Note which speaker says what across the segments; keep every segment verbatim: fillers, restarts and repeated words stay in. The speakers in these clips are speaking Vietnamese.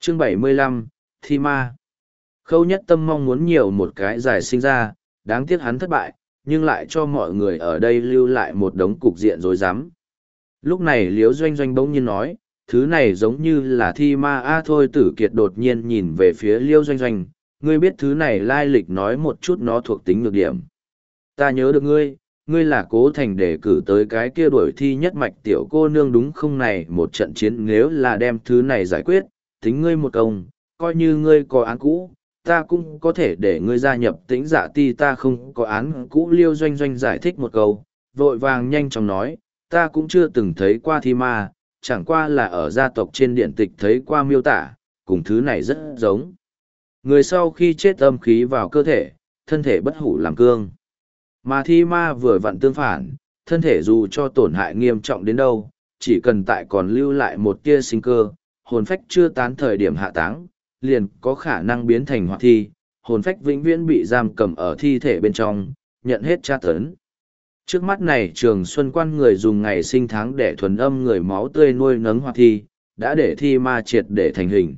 Speaker 1: Chương bảy mươi lăm, Thi Ma. Khâu Nhất Tâm mong muốn nhiều một cái giải sinh ra, đáng tiếc hắn thất bại, nhưng lại cho mọi người ở đây lưu lại một đống cục diện rối rắm. Lúc này Liễu Doanh Doanh bỗng nhiên nói, thứ này giống như là thi ma a. Thôi Tử Kiệt đột nhiên nhìn về phía Liễu Doanh Doanh, ngươi biết thứ này lai lịch, nói một chút nó thuộc tính nhược điểm. Ta nhớ được ngươi, ngươi là Cố Thành để cử tới cái kia đuổi thi nhất mạch tiểu cô nương đúng không? Này một trận chiến nếu là đem thứ này giải quyết, tính ngươi một công, coi như ngươi có án cũ, ta cũng có thể để ngươi gia nhập Tĩnh Dạ Ti. Ta không có án cũ. Liêu Doanh Doanh giải thích một câu, vội vàng nhanh chóng nói, ta cũng chưa từng thấy qua thi ma, chẳng qua là ở gia tộc trên điện tịch thấy qua miêu tả, cùng thứ này rất giống. Người sau khi chết âm khí vào cơ thể, thân thể bất hủ làm cương. Mà thi ma vừa vặn tương phản, thân thể dù cho tổn hại nghiêm trọng đến đâu, chỉ cần tại còn lưu lại một tia sinh cơ, hồn phách chưa tán thời điểm hạ táng, liền có khả năng biến thành hoạt thi, hồn phách vĩnh viễn bị giam cầm ở thi thể bên trong, nhận hết tra tấn. Trước mắt này Trường Xuân Quan người dùng ngày sinh tháng để thuần âm người máu tươi nuôi nấng hoạt thi, đã để thi ma triệt để thành hình.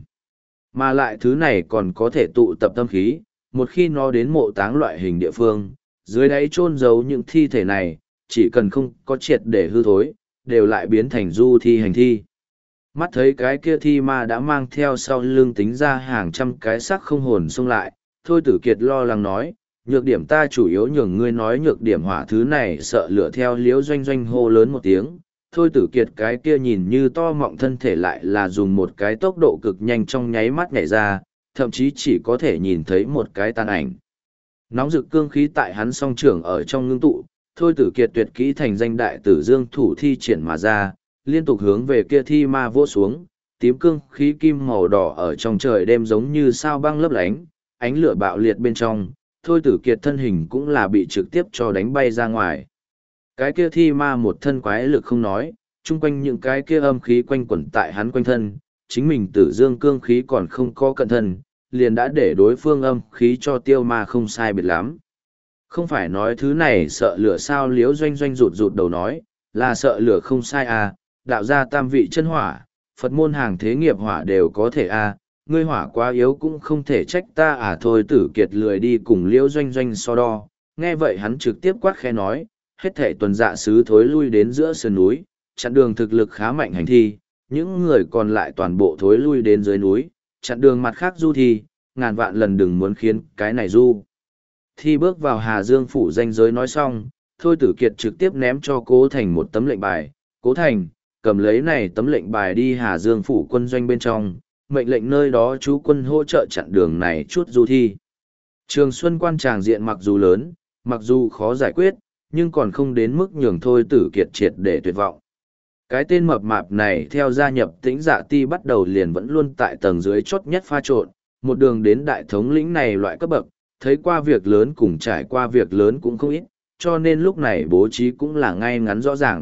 Speaker 1: Mà lại thứ này còn có thể tụ tập tâm khí, một khi nó đến mộ táng loại hình địa phương, dưới đáy chôn giấu những thi thể này, chỉ cần không có triệt để hư thối, đều lại biến thành du thi hành thi. Mắt thấy cái kia thi ma đã mang theo sau lưng tính ra hàng trăm cái xác không hồn xông lại, Thôi Tử Kiệt lo lắng nói, nhược điểm ta chủ yếu nhường ngươi nói nhược điểm hỏa thứ này sợ lửa. Theo Liễu Doanh Doanh hô lớn một tiếng, Thôi Tử Kiệt cái kia nhìn như to mọng thân thể lại là dùng một cái tốc độ cực nhanh trong nháy mắt nhảy ra, thậm chí chỉ có thể nhìn thấy một cái tàn ảnh. Nóng rực cương khí tại hắn song trưởng ở trong ngưng tụ, Thôi Tử Kiệt tuyệt kỹ thành danh đại tử dương thủ thi triển mà ra, liên tục hướng về kia thi ma vỗ xuống, tím cương khí kim màu đỏ ở trong trời đêm giống như sao băng lấp lánh, ánh lửa bạo liệt bên trong, Thôi Tử Kiệt thân hình cũng là bị trực tiếp cho đánh bay ra ngoài. Cái kia thi ma một thân quái lực không nói, chung quanh những cái kia âm khí quanh quẩn tại hắn quanh thân, chính mình tử dương cương khí còn không có cận thân, liền đã để đối phương âm khí cho tiêu ma không sai biệt lắm. Không phải nói thứ này sợ lửa sao? Liễu Doanh Doanh rụt rụt đầu nói, là sợ lửa không sai à, đạo gia tam vị chân hỏa, Phật môn hàng thế nghiệp hỏa đều có thể à, ngươi hỏa quá yếu cũng không thể trách ta à. Thôi Tử Kiệt lười đi cùng Liễu Doanh Doanh so đo, nghe vậy hắn trực tiếp quát khẽ nói, hết thảy tuần dạ sứ thối lui đến giữa sườn núi, chặn đường thực lực khá mạnh hành thi, những người còn lại toàn bộ thối lui đến dưới núi, chặn đường mặt khác du thi, ngàn vạn lần đừng muốn khiến cái này du thi bước vào Hà Dương phủ danh giới. Nói xong, Thôi Tử Kiệt trực tiếp ném cho Cố Thành một tấm lệnh bài, Cố Thành, cầm lấy này tấm lệnh bài đi Hà Dương phủ quân doanh bên trong, mệnh lệnh nơi đó chú quân hỗ trợ chặn đường này chút du thi. Trường Xuân Quan tràng diện mặc dù lớn, mặc dù khó giải quyết, nhưng còn không đến mức nhường Thôi Tử Kiệt triệt để tuyệt vọng. Cái tên mập mạp này theo gia nhập Tĩnh Dạ Ti bắt đầu liền vẫn luôn tại tầng dưới chốt nhất pha trộn, một đường đến đại thống lĩnh này loại cấp bậc, thấy qua việc lớn cùng trải qua việc lớn cũng không ít, cho nên lúc này bố trí cũng là ngay ngắn rõ ràng.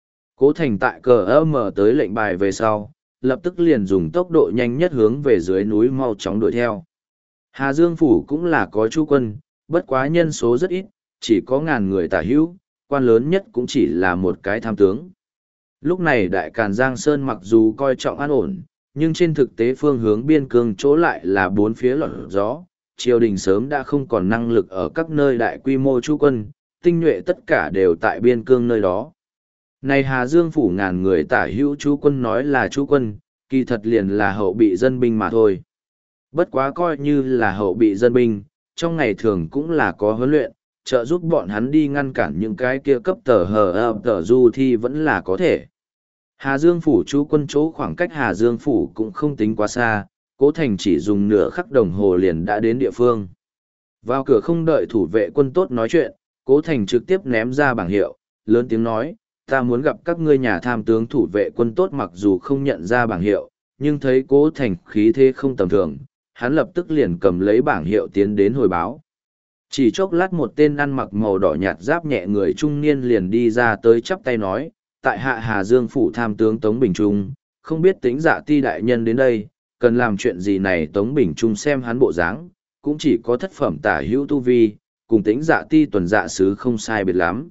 Speaker 1: Cố Thành tại cờ ơ mở tới lệnh bài về sau, lập tức liền dùng tốc độ nhanh nhất hướng về dưới núi mau chóng đuổi theo. Hà Dương phủ cũng là có chú quân, bất quá nhân số rất ít, chỉ có ngàn người tả hữu, quan lớn nhất cũng chỉ là một cái tham tướng. Lúc này Đại Càn Giang Sơn mặc dù coi trọng an ổn, nhưng trên thực tế phương hướng biên cương chỗ lại là bốn phía lọt gió, triều đình sớm đã không còn năng lực ở các nơi đại quy mô chú quân, tinh nhuệ tất cả đều tại biên cương nơi đó. Này Hà Dương phủ ngàn người tả hữu chú quân nói là chú quân, kỳ thật liền là hậu bị dân binh mà thôi. Bất quá coi như là hậu bị dân binh, trong ngày thường cũng là có huấn luyện, trợ giúp bọn hắn đi ngăn cản những cái kia cấp tờ hờ ập tờ du thi vẫn là có thể. Hà Dương phủ chú quân chỗ khoảng cách Hà Dương phủ cũng không tính quá xa, Cố Thành chỉ dùng nửa khắc đồng hồ liền đã đến địa phương. Vào cửa không đợi thủ vệ quân tốt nói chuyện, Cố Thành trực tiếp ném ra bảng hiệu, lớn tiếng nói, ta muốn gặp các ngươi nhà tham tướng. Thủ vệ quân tốt mặc dù không nhận ra bảng hiệu, nhưng thấy Cố Thành khí thế không tầm thường, hắn lập tức liền cầm lấy bảng hiệu tiến đến hồi báo. Chỉ chốc lát một tên ăn mặc màu đỏ nhạt giáp nhẹ người trung niên liền đi ra tới chắp tay nói, tại hạ Hà Dương phủ tham tướng Tống Bình Trung, không biết Tĩnh Dạ Ti đại nhân đến đây, cần làm chuyện gì này? Tống Bình Trung xem hắn bộ dáng, cũng chỉ có thất phẩm tả hữu tu vi, cùng Tĩnh Dạ Ti tuần dạ sứ không sai biệt lắm.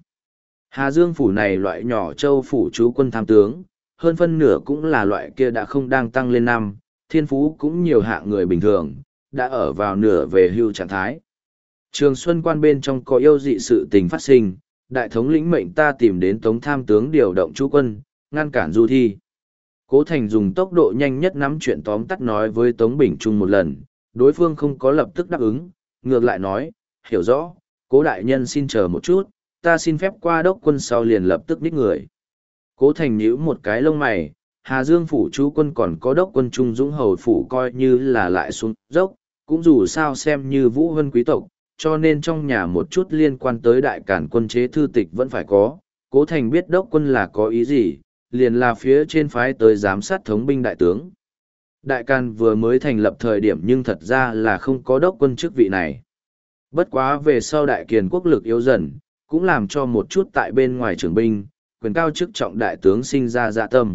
Speaker 1: Hà Dương phủ này loại nhỏ châu phủ chú quân tham tướng, hơn phân nửa cũng là loại kia đã không đang tăng lên năm, thiên phú cũng nhiều hạng người bình thường, đã ở vào nửa về hưu trạng thái. Trường Xuân Quan bên trong có yêu dị sự tình phát sinh, đại thống lĩnh mệnh ta tìm đến Tống Tham tướng điều động chú quân, ngăn cản du thi. Cố Thành dùng tốc độ nhanh nhất nắm chuyện tóm tắt nói với Tống Bình Trung một lần, đối phương không có lập tức đáp ứng, ngược lại nói, hiểu rõ, Cố đại nhân xin chờ một chút, ta xin phép qua đốc quân sau liền lập tức ních người. Cố Thành nhíu một cái lông mày, Hà Dương phủ chú quân còn có đốc quân Trung Dũng hầu phủ coi như là lại xuống dốc, cũng dù sao xem như vũ vân quý tộc, cho nên trong nhà một chút liên quan tới đại cản quân chế thư tịch vẫn phải có. Cố Thành biết đốc quân là có ý gì, liền là phía trên phái tới giám sát thống binh đại tướng. Đại càn vừa mới thành lập thời điểm nhưng thật ra là không có đốc quân chức vị này. Bất quá về sau đại kiền quốc lực yếu dần, cũng làm cho một chút tại bên ngoài trưởng binh, quyền cao chức trọng đại tướng sinh ra dạ tâm.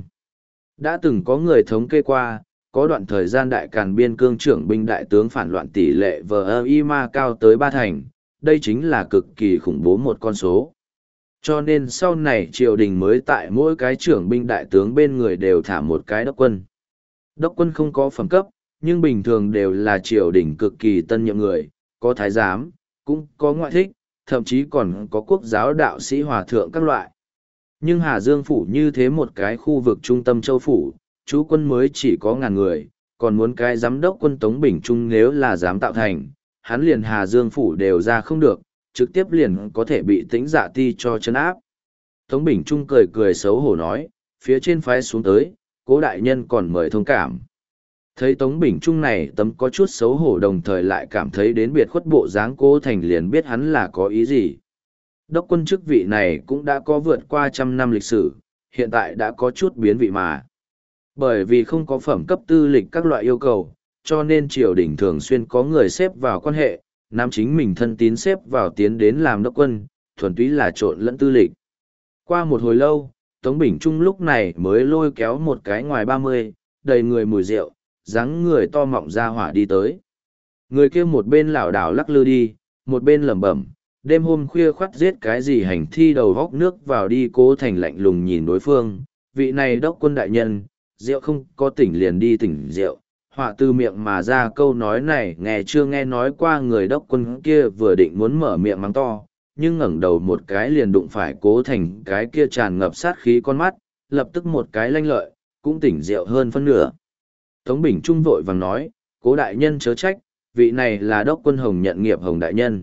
Speaker 1: Đã từng có người thống kê qua, có đoạn thời gian đại càn biên cương trưởng binh đại tướng phản loạn tỷ lệ vờ i ma cao tới ba thành, đây chính là cực kỳ khủng bố một con số. Cho nên sau này triều đình mới tại mỗi cái trưởng binh đại tướng bên người đều thả một cái đốc quân. Đốc quân không có phẩm cấp, nhưng bình thường đều là triều đình cực kỳ tân nhiệm người, có thái giám, cũng có ngoại thích, thậm chí còn có quốc giáo đạo sĩ hòa thượng các loại. Nhưng Hà Dương phủ như thế một cái khu vực trung tâm châu phủ, chú quân mới chỉ có ngàn người, còn muốn cái giám đốc quân Tống Bình Trung nếu là dám tạo thành, hắn liền Hà Dương phủ đều ra không được, trực tiếp liền có thể bị Tĩnh Dạ Ti cho chân áp. Tống Bình Trung cười cười xấu hổ nói, phía trên phái xuống tới, Cố đại nhân còn mời thông cảm. Thấy Tống Bình Trung này tấm có chút xấu hổ đồng thời lại cảm thấy đến biệt khuất bộ dáng Cố Thành liền biết hắn là có ý gì. Đốc quân chức vị này cũng đã có vượt qua trăm năm lịch sử, hiện tại đã có chút biến vị mà. Bởi vì không có phẩm cấp tư lịch các loại yêu cầu, cho nên triều đình thường xuyên có người xếp vào quan hệ, nam chính mình thân tín xếp vào tiến đến làm đốc quân, thuần túy là trộn lẫn tư lịch. Qua một hồi lâu, Tống Bình Trung lúc này mới lôi kéo một cái ngoài ba mươi, đầy người mùi rượu, dáng người to mọng ra hỏa đi tới. Người kia một bên lảo đảo lắc lư đi, một bên lẩm bẩm, đêm hôm khuya khoắt giết cái gì hành thi đầu góc nước vào đi. Cố Thành lạnh lùng nhìn đối phương, vị này đốc quân đại nhân, rượu không có tỉnh liền đi tỉnh rượu. Họa từ miệng mà ra câu nói này nghe chưa nghe nói qua người đốc quân kia vừa định muốn mở miệng mắng to, nhưng ngẩng đầu một cái liền đụng phải Cố Thành cái kia tràn ngập sát khí con mắt, lập tức một cái lanh lợi, cũng tỉnh rượu hơn phân nửa. Tống Bình Trung vội vàng nói, Cố đại nhân chớ trách, vị này là đốc quân Hồng nhận nghiệp Hồng đại nhân.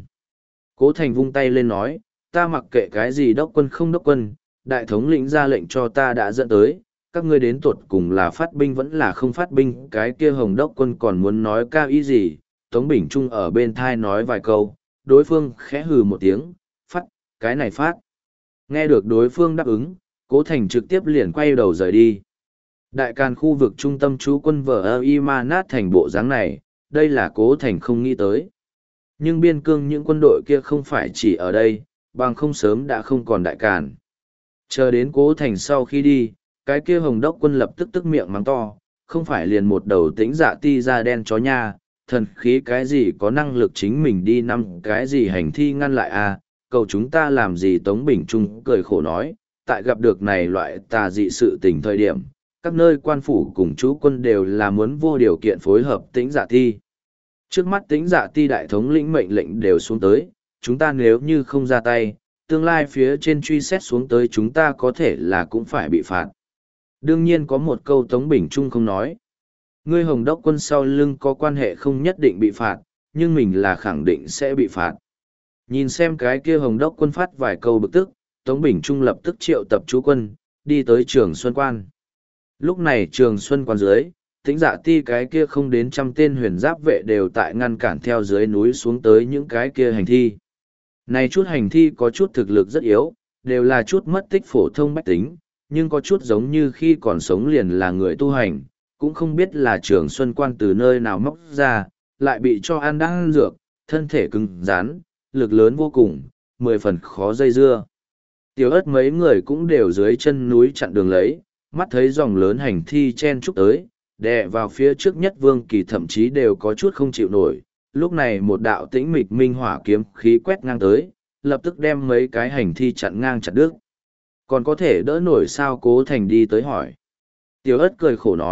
Speaker 1: Cố Thành vung tay lên nói, ta mặc kệ cái gì đốc quân không đốc quân, đại thống lĩnh ra lệnh cho ta đã dẫn tới, các ngươi đến tuột cùng là phát binh vẫn là không phát binh, cái kia Hồng đốc quân còn muốn nói cao ý gì. Tống Bình Trung ở bên thai nói vài câu, đối phương khẽ hừ một tiếng, phát, cái này phát. Nghe được đối phương đáp ứng, Cố Thành trực tiếp liền quay đầu rời đi. Đại Càn khu vực trung tâm trú quân vờ y ma nát thành bộ dáng này, đây là Cố Thành không nghĩ tới. Nhưng biên cương những quân đội kia không phải chỉ ở đây, bằng không sớm đã không còn Đại Càn. Chờ đến Cố Thành sau khi đi, cái kia Hồng đốc quân lập tức tức miệng mắng to, không phải liền một đầu Tĩnh Dạ Ti da đen chó nha, thần khí cái gì có năng lực chính mình đi năm cái gì hành thi ngăn lại à, cầu chúng ta làm gì. Tống Bình Trung cười khổ nói, tại gặp được này loại tà dị sự tình thời điểm, các nơi quan phủ cùng chú quân đều là muốn vô điều kiện phối hợp Tĩnh Dạ Ti. Trước mắt Tĩnh Dạ Ti đại thống lĩnh mệnh lệnh đều xuống tới, chúng ta nếu như không ra tay, tương lai phía trên truy xét xuống tới chúng ta có thể là cũng phải bị phạt. Đương nhiên có một câu Tống Bình Trung không nói. Ngươi Hồng đốc quân sau lưng có quan hệ không nhất định bị phạt, nhưng mình là khẳng định sẽ bị phạt. Nhìn xem cái kia Hồng đốc quân phát vài câu bực tức, Tống Bình Trung lập tức triệu tập chú quân, đi tới Trường Xuân Quan. Lúc này Trường Xuân Quan dưới, Tĩnh Dạ Ti cái kia không đến trăm tên huyền giáp vệ đều tại ngăn cản theo dưới núi xuống tới những cái kia hành thi. Này chút hành thi có chút thực lực rất yếu, đều là chút mất tích phổ thông bách tính, nhưng có chút giống như khi còn sống liền là người tu hành, cũng không biết là Trường Xuân Quan từ nơi nào móc ra, lại bị cho ăn đan dược, thân thể cứng rắn, lực lớn vô cùng, mười phần khó dây dưa. Tiểu ớt mấy người cũng đều dưới chân núi chặn đường lấy, mắt thấy dòng lớn hành thi chen chúc tới, đè vào phía trước nhất Vương Kỳ thậm chí đều có chút không chịu nổi. Lúc này một đạo tĩnh mịch minh hỏa kiếm khí quét ngang tới, lập tức đem mấy cái hành thi chặn ngang chặt đứt. Còn có thể đỡ nổi sao? Cố Thành đi tới hỏi. Tiểu ớt cười khổ nói,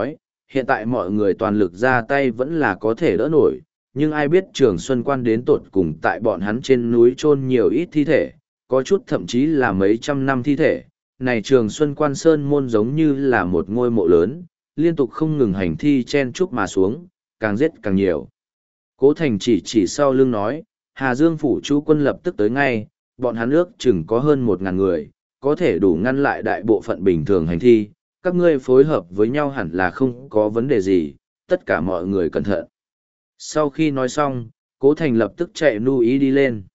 Speaker 1: hiện tại mọi người toàn lực ra tay vẫn là có thể đỡ nổi, nhưng ai biết Trường Xuân Quan đến tột cùng tại bọn hắn trên núi chôn nhiều ít thi thể, có chút thậm chí là mấy trăm năm thi thể. Này Trường Xuân Quan Sơn môn giống như là một ngôi mộ lớn, liên tục không ngừng hành thi chen chúc mà xuống, càng giết càng nhiều. Cố Thành chỉ chỉ sau lưng nói, Hà Dương phủ chú quân lập tức tới ngay, bọn hắn ước chừng có hơn một ngàn người, có thể đủ ngăn lại đại bộ phận bình thường hành thi, các ngươi phối hợp với nhau hẳn là không có vấn đề gì, tất cả mọi người cẩn thận. Sau khi nói xong, Cố Thành lập tức chạy nu ý đi lên.